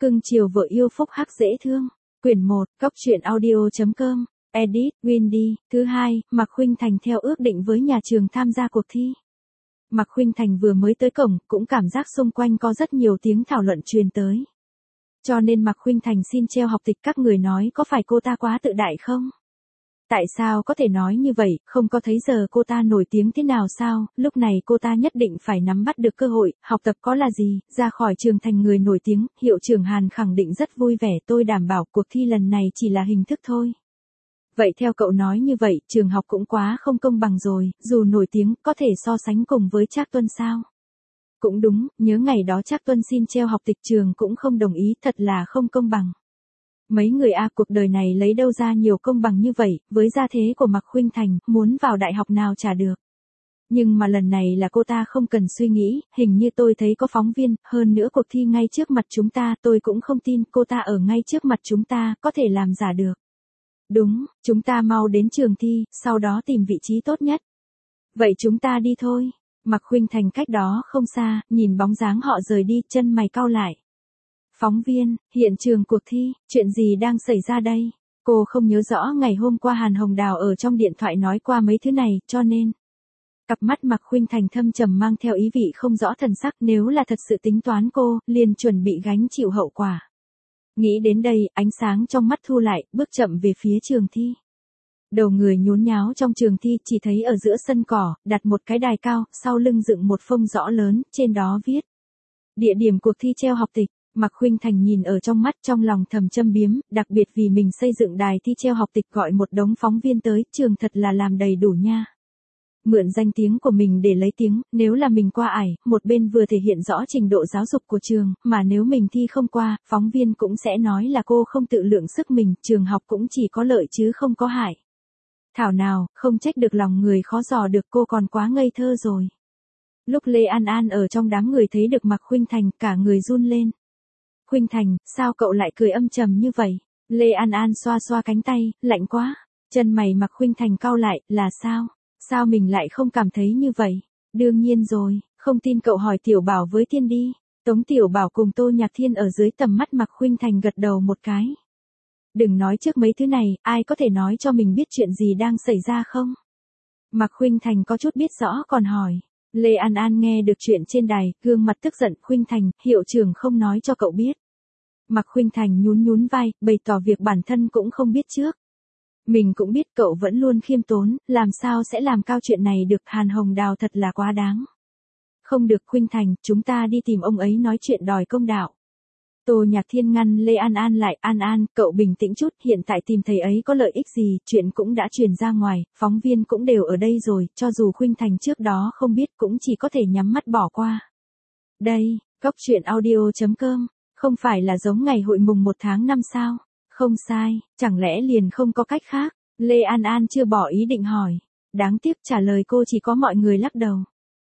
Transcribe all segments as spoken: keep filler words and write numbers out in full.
Cưng chiều vợ yêu phúc hắc dễ thương. Quyển một, Cóc truyện audio.com, Edit, Windy. Thứ hai, Mạc Khuynh Thành theo ước định với nhà trường tham gia cuộc thi. Mạc Khuynh Thành vừa mới tới cổng, cũng cảm giác xung quanh có rất nhiều tiếng thảo luận truyền tới. Cho nên Mạc Khuynh Thành xin treo học tịch, các người nói có phải cô ta quá tự đại không? Tại sao có thể nói như vậy, không có thấy giờ cô ta nổi tiếng thế nào sao, lúc này cô ta nhất định phải nắm bắt được cơ hội, học tập có là gì, ra khỏi trường thành người nổi tiếng, hiệu trưởng Hàn khẳng định rất vui vẻ, tôi đảm bảo cuộc thi lần này chỉ là hình thức thôi. Vậy theo cậu nói như vậy, trường học cũng quá không công bằng rồi, dù nổi tiếng, có thể so sánh cùng với Trác Tuân sao? Cũng đúng, nhớ ngày đó Trác Tuân xin treo học tịch trường cũng không đồng ý, thật là không công bằng. Mấy người a cuộc đời này lấy đâu ra nhiều công bằng như vậy, với gia thế của Mạc Khuynh Thành, muốn vào đại học nào chả được. Nhưng mà lần này là cô ta không cần suy nghĩ, hình như tôi thấy có phóng viên, hơn nữa cuộc thi ngay trước mặt chúng ta, tôi cũng không tin cô ta ở ngay trước mặt chúng ta, có thể làm giả được. Đúng, chúng ta mau đến trường thi, sau đó tìm vị trí tốt nhất. Vậy chúng ta đi thôi. Mạc Khuynh Thành cách đó không xa, nhìn bóng dáng họ rời đi, chân mày cau lại. Phóng viên, hiện trường cuộc thi, chuyện gì đang xảy ra đây? Cô không nhớ rõ ngày hôm qua Hàn Hồng Đào ở trong điện thoại nói qua mấy thứ này, cho nên. Cặp mắt Mạc Khuynh Thành thâm trầm mang theo ý vị không rõ thần sắc, nếu là thật sự tính toán cô, liền chuẩn bị gánh chịu hậu quả. Nghĩ đến đây, ánh sáng trong mắt thu lại, bước chậm về phía trường thi. Đầu người nhốn nháo trong trường thi, chỉ thấy ở giữa sân cỏ, đặt một cái đài cao, sau lưng dựng một phông rõ lớn, trên đó viết. Địa điểm cuộc thi treo học tịch. Mạc Khuynh Thành nhìn ở trong mắt, trong lòng thầm châm biếm, đặc biệt vì mình xây dựng đài thi treo học tịch gọi một đống phóng viên tới, trường thật là làm đầy đủ nha. Mượn danh tiếng của mình để lấy tiếng, nếu là mình qua ải, một bên vừa thể hiện rõ trình độ giáo dục của trường, mà nếu mình thi không qua, phóng viên cũng sẽ nói là cô không tự lượng sức mình, trường học cũng chỉ có lợi chứ không có hại. Thảo nào, không trách được lòng người khó dò được, cô còn quá ngây thơ rồi. Lúc Lê An An ở trong đám người thấy được Mạc Khuynh Thành, cả người run lên. Khuynh Thành, sao cậu lại cười âm trầm như vậy? Lê An An xoa xoa cánh tay, lạnh quá. Chân mày Mạc Khuynh Thành cau lại, là sao? Sao mình lại không cảm thấy như vậy? Đương nhiên rồi, không tin cậu hỏi Tiểu Bảo với Thiên đi. Tống Tiểu Bảo cùng Tô Nhạc Thiên ở dưới tầm mắt Mạc Khuynh Thành gật đầu một cái. Đừng nói trước mấy thứ này, ai có thể nói cho mình biết chuyện gì đang xảy ra không? Mạc Khuynh Thành có chút biết rõ còn hỏi. Lê An An nghe được chuyện trên đài, gương mặt tức giận, Khuynh Thành, hiệu trưởng không nói cho cậu biết. Mạc Khuynh Thành nhún nhún vai, bày tỏ việc bản thân cũng không biết trước. Mình cũng biết cậu vẫn luôn khiêm tốn, làm sao sẽ làm cao chuyện này được, Hàn Hồng Đào thật là quá đáng. Không được Khuynh Thành, chúng ta đi tìm ông ấy nói chuyện đòi công đạo. Tô Nhạc Thiên ngăn Lê An An lại, An An, cậu bình tĩnh chút, hiện tại tìm thầy ấy có lợi ích gì, chuyện cũng đã truyền ra ngoài, phóng viên cũng đều ở đây rồi, cho dù Khuynh Thành trước đó không biết cũng chỉ có thể nhắm mắt bỏ qua. Đây, Cóc truyện audio.com, không phải là giống ngày hội mùng một tháng năm sao? Không sai, chẳng lẽ liền không có cách khác? Lê An An chưa bỏ ý định hỏi. Đáng tiếc trả lời cô chỉ có mọi người lắc đầu.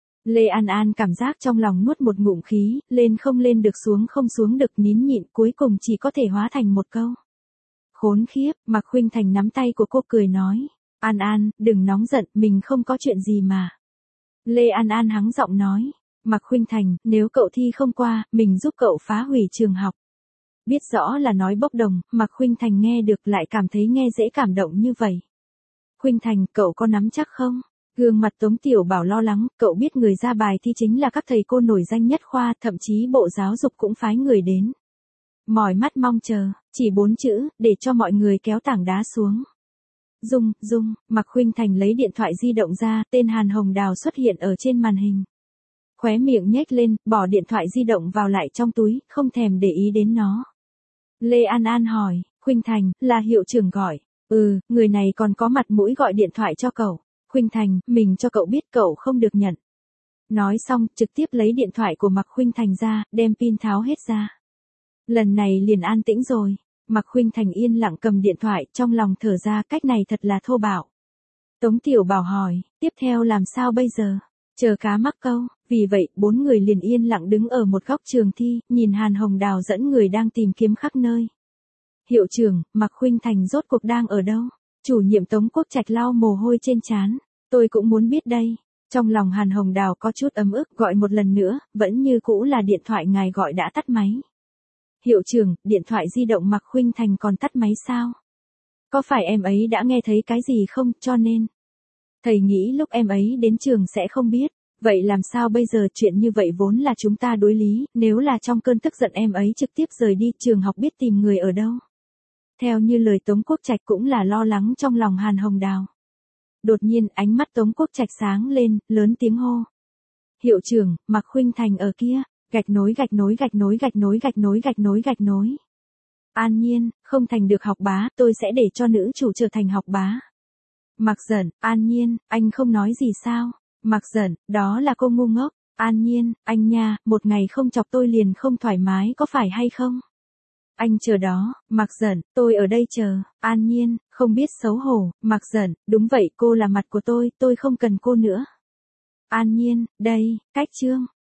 Lê An An cảm giác trong lòng nuốt một ngụm khí, lên không lên được xuống không xuống được, nín nhịn, cuối cùng chỉ có thể hóa thành một câu. Khốn khiếp, Mạc Khuynh Thành nắm tay của cô cười nói. An An, đừng nóng giận, mình không có chuyện gì mà. Lê An An hắng giọng nói. Mạc Khuynh Thành, nếu cậu thi không qua, mình giúp cậu phá hủy trường học. Biết rõ là nói bốc đồng, Mạc Khuynh Thành nghe được lại cảm thấy nghe dễ cảm động như vậy. Khuynh Thành, cậu có nắm chắc không? Gương mặt Tống Tiểu Bảo lo lắng, cậu biết người ra bài thi chính là các thầy cô nổi danh nhất khoa, thậm chí Bộ Giáo dục cũng phái người đến. Mỏi mắt mong chờ, chỉ bốn chữ, để cho mọi người kéo tảng đá xuống. Dung, Dung, Mạc Khuynh Thành lấy điện thoại di động ra, tên Hàn Hồng Đào xuất hiện ở trên màn hình. Khóe miệng nhếch lên, bỏ điện thoại di động vào lại trong túi, không thèm để ý đến nó. Lê An An hỏi, Khuynh Thành, là hiệu trưởng gọi. Ừ, người này còn có mặt mũi gọi điện thoại cho cậu. Khuynh Thành, mình cho cậu biết cậu không được nhận. Nói xong, trực tiếp lấy điện thoại của Mạc Khuynh Thành ra, đem pin tháo hết ra. Lần này liền an tĩnh rồi. Mạc Khuynh Thành yên lặng cầm điện thoại, trong lòng thở ra, cách này thật là thô bạo. Tống Tiểu Bảo hỏi, tiếp theo làm sao bây giờ? Chờ cá mắc câu, vì vậy, bốn người liền yên lặng đứng ở một góc trường thi, nhìn Hàn Hồng Đào dẫn người đang tìm kiếm khắp nơi. Hiệu trưởng, Mạc Khuynh Thành rốt cuộc đang ở đâu? Chủ nhiệm Tống Quốc Trạch lau mồ hôi trên trán. Tôi cũng muốn biết đây. Trong lòng Hàn Hồng Đào có chút ấm ức, gọi một lần nữa, vẫn như cũ là điện thoại ngài gọi đã tắt máy. Hiệu trưởng, điện thoại di động Mạc Khuynh Thành còn tắt máy sao? Có phải em ấy đã nghe thấy cái gì không, cho nên. Thầy nghĩ lúc em ấy đến trường sẽ không biết. Vậy làm sao bây giờ, chuyện như vậy vốn là chúng ta đối lý, nếu là trong cơn tức giận em ấy trực tiếp rời đi, trường học biết tìm người ở đâu. Theo như lời Tống Quốc Trạch cũng là lo lắng trong lòng Hàn Hồng Đào. Đột nhiên ánh mắt Tống Quốc Trạch sáng lên, lớn tiếng hô. Hiệu trưởng, Mạc Khuynh Thành ở kia, gạch nối gạch nối gạch nối gạch nối gạch nối gạch nối gạch nối. An Nhiên, không thành được học bá, tôi sẽ để cho nữ chủ trở thành học bá. Mạc Dận, An Nhiên, anh không nói gì sao? Mạc Dận, đó là cô ngu ngốc. An Nhiên, anh nha, một ngày không chọc tôi liền không thoải mái có phải hay không? Anh chờ đó. Mạc Dận, tôi ở đây chờ. An Nhiên, không biết xấu hổ. Mạc Dận, đúng vậy, cô là mặt của tôi, tôi không cần cô nữa. An Nhiên, đây, cách chương.